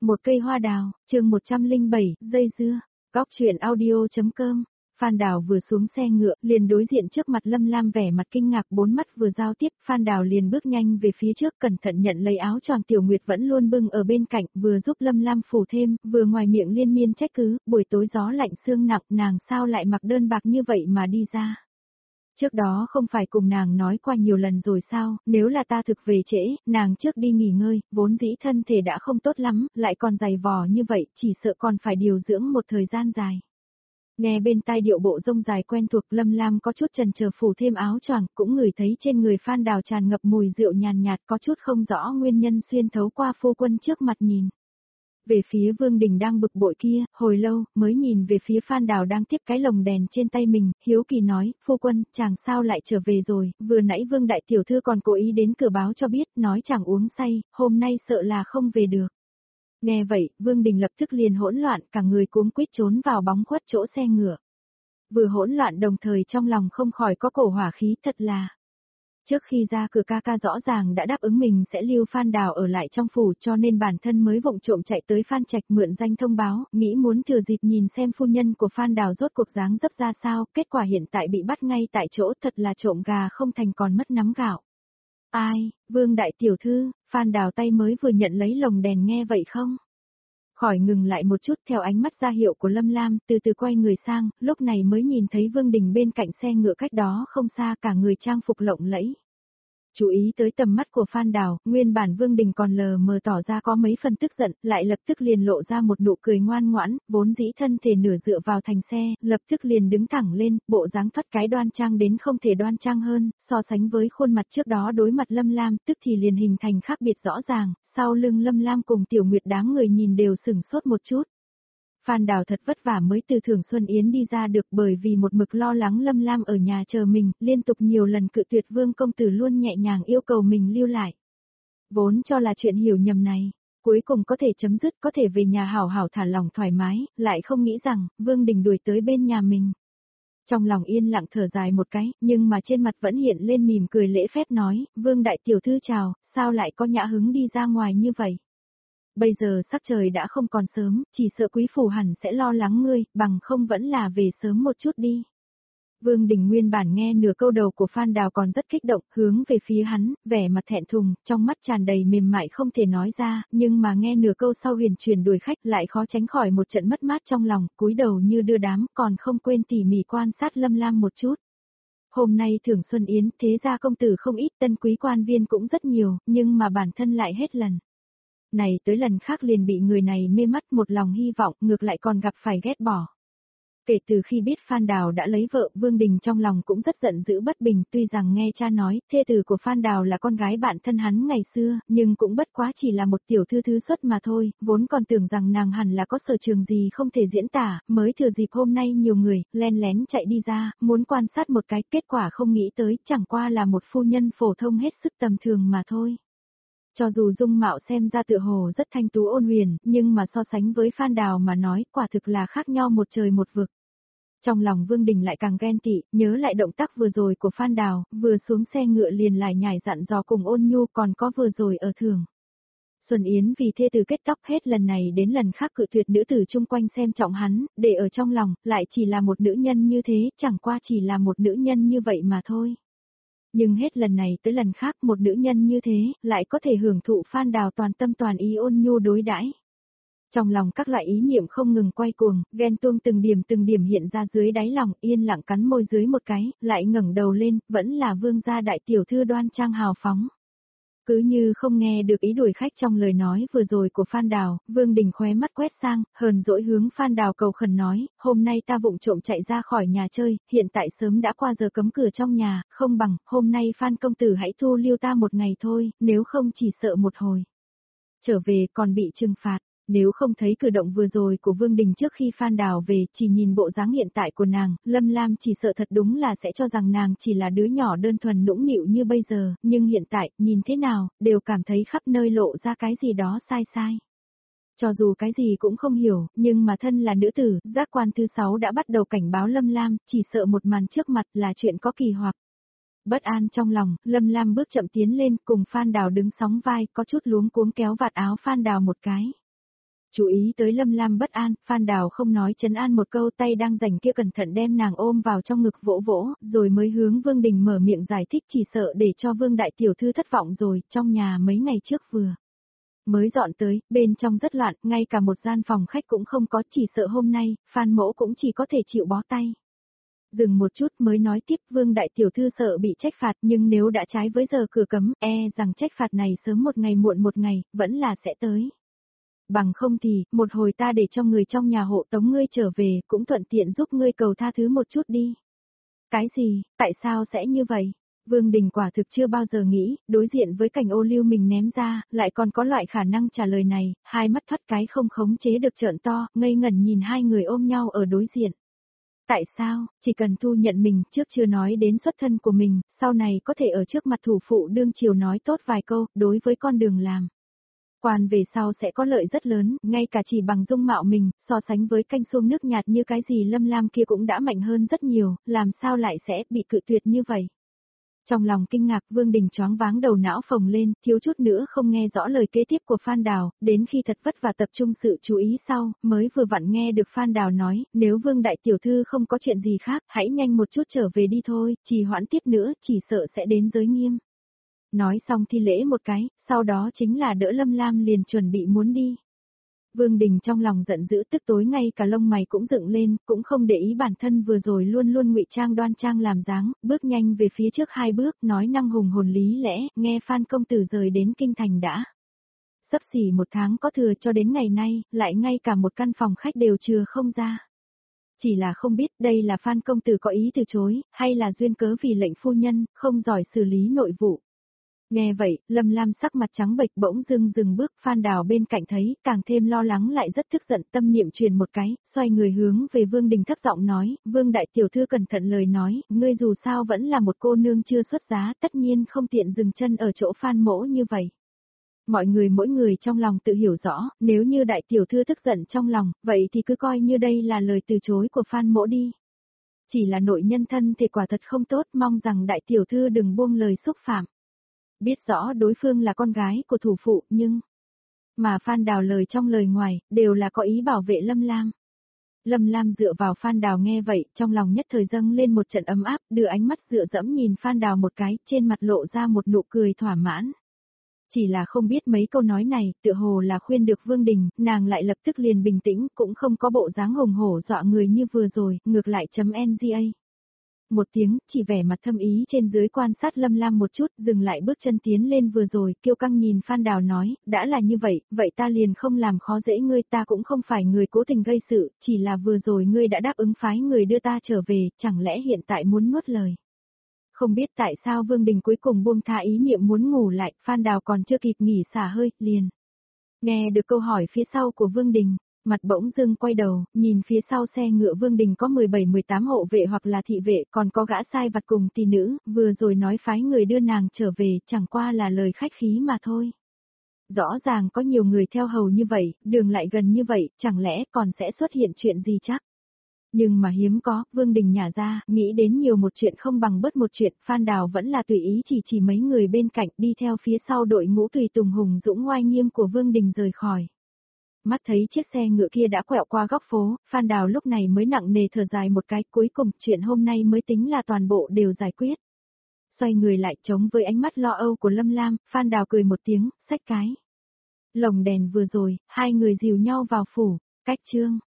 Một cây hoa đào, chương 107, dây dưa, góc truyện audio.com. Phan Đào vừa xuống xe ngựa, liền đối diện trước mặt Lâm Lam vẻ mặt kinh ngạc, bốn mắt vừa giao tiếp, Phan Đào liền bước nhanh về phía trước, cẩn thận nhận lấy áo choàng Tiểu Nguyệt vẫn luôn bưng ở bên cạnh, vừa giúp Lâm Lam phủ thêm, vừa ngoài miệng liên miên trách cứ, buổi tối gió lạnh sương nặng, nàng sao lại mặc đơn bạc như vậy mà đi ra. Trước đó không phải cùng nàng nói qua nhiều lần rồi sao, nếu là ta thực về trễ, nàng trước đi nghỉ ngơi, vốn dĩ thân thể đã không tốt lắm, lại còn dày vò như vậy, chỉ sợ còn phải điều dưỡng một thời gian dài. Nghe bên tai điệu bộ rông dài quen thuộc, Lâm Lam có chút chần chờ phủ thêm áo choàng, cũng ngửi thấy trên người Phan Đào tràn ngập mùi rượu nhàn nhạt, có chút không rõ nguyên nhân, xuyên thấu qua phu quân trước mặt nhìn. Về phía Vương Đình đang bực bội kia, hồi lâu, mới nhìn về phía Phan Đào đang tiếp cái lồng đèn trên tay mình, hiếu kỳ nói, phu quân, chàng sao lại trở về rồi, vừa nãy Vương Đại Tiểu Thư còn cố ý đến cửa báo cho biết, nói chàng uống say, hôm nay sợ là không về được. Nghe vậy, Vương Đình lập tức liền hỗn loạn, cả người cuống quýt trốn vào bóng khuất chỗ xe ngựa. Vừa hỗn loạn đồng thời trong lòng không khỏi có cổ hỏa khí, thật là. Trước khi ra cửa ca ca rõ ràng đã đáp ứng mình sẽ lưu Phan Đào ở lại trong phủ, cho nên bản thân mới vụng trộm chạy tới Phan Trạch mượn danh thông báo, nghĩ muốn thừa dịp nhìn xem phu nhân của Phan Đào rốt cuộc dáng dấp ra sao, kết quả hiện tại bị bắt ngay tại chỗ, thật là trộm gà không thành còn mất nắm gạo. Ai, Vương Đại Tiểu Thư, Phan Đào tay mới vừa nhận lấy lồng đèn nghe vậy không? Khỏi ngừng lại một chút theo ánh mắt ra hiệu của Lâm Lam, từ từ quay người sang, lúc này mới nhìn thấy Vương Đình bên cạnh xe ngựa cách đó không xa, cả người trang phục lộng lẫy. Chú ý tới tầm mắt của Phan Đào, nguyên bản Vương Đình còn lờ mờ tỏ ra có mấy phần tức giận, lại lập tức liền lộ ra một nụ cười ngoan ngoãn, vốn dĩ thân thể nửa dựa vào thành xe, lập tức liền đứng thẳng lên, bộ dáng thoát cái đoan trang đến không thể đoan trang hơn, so sánh với khuôn mặt trước đó đối mặt Lâm Lam, tức thì liền hình thành khác biệt rõ ràng, sau lưng Lâm Lam cùng Tiểu Nguyệt đám người nhìn đều sửng sốt một chút. Phan Đào thật vất vả mới từ Thường Xuân Yến đi ra được, bởi vì một mực lo lắng Lâm Lam ở nhà chờ mình, liên tục nhiều lần cự tuyệt Vương công tử luôn nhẹ nhàng yêu cầu mình lưu lại. Vốn cho là chuyện hiểu nhầm này, cuối cùng có thể chấm dứt, có thể về nhà hảo hảo thả lòng thoải mái, lại không nghĩ rằng, Vương Đình đuổi tới bên nhà mình. Trong lòng yên lặng thở dài một cái, nhưng mà trên mặt vẫn hiện lên mỉm cười lễ phép nói, Vương Đại Tiểu Thư chào, sao lại có nhã hứng đi ra ngoài như vậy? Bây giờ sắc trời đã không còn sớm, chỉ sợ quý phủ hẳn sẽ lo lắng ngươi, bằng không vẫn là về sớm một chút đi. Vương Đình nguyên bản nghe nửa câu đầu của Phan Đào còn rất kích động, hướng về phía hắn, vẻ mặt thẹn thùng, trong mắt tràn đầy mềm mại không thể nói ra, nhưng mà nghe nửa câu sau huyền chuyển đuổi khách lại khó tránh khỏi một trận mất mát trong lòng, cúi đầu như đưa đám, còn không quên tỉ mỉ quan sát Lâm Lam một chút. Hôm nay Thường Xuân Yến, thế gia công tử không ít, tân quý quan viên cũng rất nhiều, nhưng mà bản thân lại hết lần này tới lần khác liền bị người này mê mắt, một lòng hy vọng, ngược lại còn gặp phải ghét bỏ. Kể từ khi biết Phan Đào đã lấy vợ, Vương Đình trong lòng cũng rất giận dữ bất bình, tuy rằng nghe cha nói, thê tử của Phan Đào là con gái bạn thân hắn ngày xưa, nhưng cũng bất quá chỉ là một tiểu thư thứ xuất mà thôi, vốn còn tưởng rằng nàng hẳn là có sở trường gì không thể diễn tả, mới thừa dịp hôm nay nhiều người, len lén chạy đi ra, muốn quan sát một cái, kết quả không nghĩ tới, chẳng qua là một phu nhân phổ thông hết sức tầm thường mà thôi. Cho dù dung mạo xem ra tựa hồ rất thanh tú ôn huyền, nhưng mà so sánh với Phan Đào mà nói, quả thực là khác nhau một trời một vực. Trong lòng Vương Đình lại càng ghen tị, nhớ lại động tác vừa rồi của Phan Đào, vừa xuống xe ngựa liền lại nhảy dặn dò cùng Ôn Nhu, còn có vừa rồi ở Thường Xuân Yến vì thê tử kết tóc hết lần này đến lần khác cự tuyệt nữ tử chung quanh xem trọng hắn, để ở trong lòng, lại chỉ là một nữ nhân như thế, chẳng qua chỉ là một nữ nhân như vậy mà thôi. Nhưng hết lần này tới lần khác một nữ nhân như thế, lại có thể hưởng thụ Phan Đào toàn tâm toàn ý ôn nhu đối đãi. Trong lòng các loại ý niệm không ngừng quay cuồng, ghen tuông từng điểm hiện ra dưới đáy lòng, yên lặng cắn môi dưới một cái, lại ngẩng đầu lên, vẫn là Vương gia đại tiểu thư đoan trang hào phóng. Cứ như không nghe được ý đuổi khách trong lời nói vừa rồi của Phan Đào, Vương Đình khóe mắt quét sang, hờn dỗi hướng Phan Đào cầu khẩn nói, hôm nay ta vụng trộm chạy ra khỏi nhà chơi, hiện tại sớm đã qua giờ cấm cửa trong nhà, không bằng, hôm nay Phan công tử hãy thu lưu ta một ngày thôi, nếu không chỉ sợ một hồi trở về còn bị trừng phạt. Nếu không thấy cử động vừa rồi của Vương Đình trước khi Phan Đào về, chỉ nhìn bộ dáng hiện tại của nàng, Lâm Lam chỉ sợ thật đúng là sẽ cho rằng nàng chỉ là đứa nhỏ đơn thuần nũng nịu như bây giờ, nhưng hiện tại, nhìn thế nào, đều cảm thấy khắp nơi lộ ra cái gì đó sai sai. Cho dù cái gì cũng không hiểu, nhưng mà thân là nữ tử, giác quan thứ 6 đã bắt đầu cảnh báo Lâm Lam, chỉ sợ một màn trước mặt là chuyện có kỳ hoặc. Bất an trong lòng, Lâm Lam bước chậm tiến lên, cùng Phan Đào đứng sóng vai, có chút luống cuống kéo vạt áo Phan Đào một cái. Chú ý tới Lâm Lam bất an, Phan Đào không nói trấn an một câu, tay đang rảnh kia cẩn thận đem nàng ôm vào trong ngực vỗ vỗ, rồi mới hướng Vương Đình mở miệng giải thích, chỉ sợ để cho Vương đại tiểu thư thất vọng rồi, trong nhà mấy ngày trước vừa mới dọn tới, bên trong rất loạn, ngay cả một gian phòng khách cũng không có, chỉ sợ hôm nay, Phan mỗ cũng chỉ có thể chịu bó tay. Dừng một chút mới nói tiếp, Vương đại tiểu thư sợ bị trách phạt, nhưng nếu đã trái với giờ cửa cấm, rằng trách phạt này sớm một ngày muộn một ngày, vẫn là sẽ tới. Bằng không thì, một hồi ta để cho người trong nhà hộ tống ngươi trở về, cũng thuận tiện giúp ngươi cầu tha thứ một chút đi. Cái gì, tại sao sẽ như vậy? Vương Đình quả thực chưa bao giờ nghĩ, đối diện với cảnh ô lưu mình ném ra, lại còn có loại khả năng trả lời này, hai mắt thoát cái không khống chế được trợn to, ngây ngẩn nhìn hai người ôm nhau ở đối diện. Tại sao, chỉ cần thu nhận mình, trước chưa nói đến xuất thân của mình, sau này có thể ở trước mặt thủ phụ đương triều nói tốt vài câu, đối với con đường làm quan về sau sẽ có lợi rất lớn, ngay cả chỉ bằng dung mạo mình, so sánh với canh xuông nước nhạt như cái gì Lâm Lam kia cũng đã mạnh hơn rất nhiều, làm sao lại sẽ bị cự tuyệt như vậy. Trong lòng kinh ngạc, Vương Đình choáng váng đầu não phồng lên, thiếu chút nữa không nghe rõ lời kế tiếp của Phan Đào, đến khi thật vất vả tập trung sự chú ý sau, mới vừa vặn nghe được Phan Đào nói, nếu Vương đại tiểu thư không có chuyện gì khác, hãy nhanh một chút trở về đi thôi, trì hoãn tiếp nữa, chỉ sợ sẽ đến giới nghiêm. Nói xong thi lễ một cái, sau đó chính là đỡ Lâm Lam liền chuẩn bị muốn đi. Vương Đình trong lòng giận dữ, tức tối ngay cả lông mày cũng dựng lên, cũng không để ý bản thân vừa rồi luôn luôn ngụy trang đoan trang làm dáng, bước nhanh về phía trước hai bước, nói năng hùng hồn lý lẽ, nghe Phan công tử rời đến kinh thành đã. Sắp xỉ một tháng có thừa, cho đến ngày nay, lại ngay cả một căn phòng khách đều chừa không ra. Chỉ là không biết đây là Phan công tử có ý từ chối, hay là duyên cớ vì lệnh phu nhân, không giỏi xử lý nội vụ. Nghe vậy, Lâm Lam sắc mặt trắng bệch bỗng dưng dừng bước, Phan Đào bên cạnh thấy, càng thêm lo lắng lại rất tức giận, tâm niệm truyền một cái, xoay người hướng về Vương Đình thấp giọng nói, Vương đại tiểu thư cẩn thận lời nói, ngươi dù sao vẫn là một cô nương chưa xuất giá, tất nhiên không tiện dừng chân ở chỗ Phan mỗ như vậy. Mọi người mỗi người trong lòng tự hiểu rõ, nếu như đại tiểu thư tức giận trong lòng, vậy thì cứ coi như đây là lời từ chối của Phan mỗ đi. Chỉ là nội nhân thân thì quả thật không tốt, mong rằng đại tiểu thư đừng buông lời xúc phạm. Biết rõ đối phương là con gái của thủ phụ, nhưng mà Phan Đào lời trong lời ngoài, đều là có ý bảo vệ Lâm Lam. Lâm Lam dựa vào Phan Đào nghe vậy, trong lòng nhất thời dâng lên một trận ấm áp, đưa ánh mắt dựa dẫm nhìn Phan Đào một cái, trên mặt lộ ra một nụ cười thỏa mãn. Chỉ là không biết mấy câu nói này, tựa hồ là khuyên được Vương Đình, nàng lại lập tức liền bình tĩnh, cũng không có bộ dáng hùng hổ dọa người như vừa rồi, ngược lại .nga. Một tiếng, chỉ vẻ mặt thâm ý trên dưới quan sát Lâm Lam một chút, dừng lại bước chân tiến lên vừa rồi, kiêu căng nhìn Phan Đào nói, đã là như vậy, vậy ta liền không làm khó dễ ngươi, ta cũng không phải người cố tình gây sự, chỉ là vừa rồi ngươi đã đáp ứng phái người đưa ta trở về, chẳng lẽ hiện tại muốn nuốt lời. Không biết tại sao Vương Đình cuối cùng buông tha ý niệm muốn ngủ lại, Phan Đào còn chưa kịp nghỉ xả hơi, liền nghe được câu hỏi phía sau của Vương Đình. Mặt bỗng dưng quay đầu, nhìn phía sau xe ngựa Vương Đình có 17-18 hộ vệ hoặc là thị vệ, còn có gã sai vặt cùng tỷ nữ, vừa rồi nói phái người đưa nàng trở về, chẳng qua là lời khách khí mà thôi. Rõ ràng có nhiều người theo hầu như vậy, đường lại gần như vậy, chẳng lẽ còn sẽ xuất hiện chuyện gì chắc? Nhưng mà hiếm có, Vương Đình nhả ra, nghĩ đến nhiều một chuyện không bằng bớt một chuyện, Phan Đào vẫn là tùy ý chỉ mấy người bên cạnh đi theo phía sau đội ngũ tùy tùng hùng dũng oai nghiêm của Vương Đình rời khỏi. Mắt thấy chiếc xe ngựa kia đã quẹo qua góc phố, Phan Đào lúc này mới nặng nề thở dài một cái, cuối cùng chuyện hôm nay mới tính là toàn bộ đều giải quyết. Xoay người lại chống với ánh mắt lo âu của Lâm Lam, Phan Đào cười một tiếng, xách cái lồng đèn vừa rồi, hai người dìu nhau vào phủ, cách chương.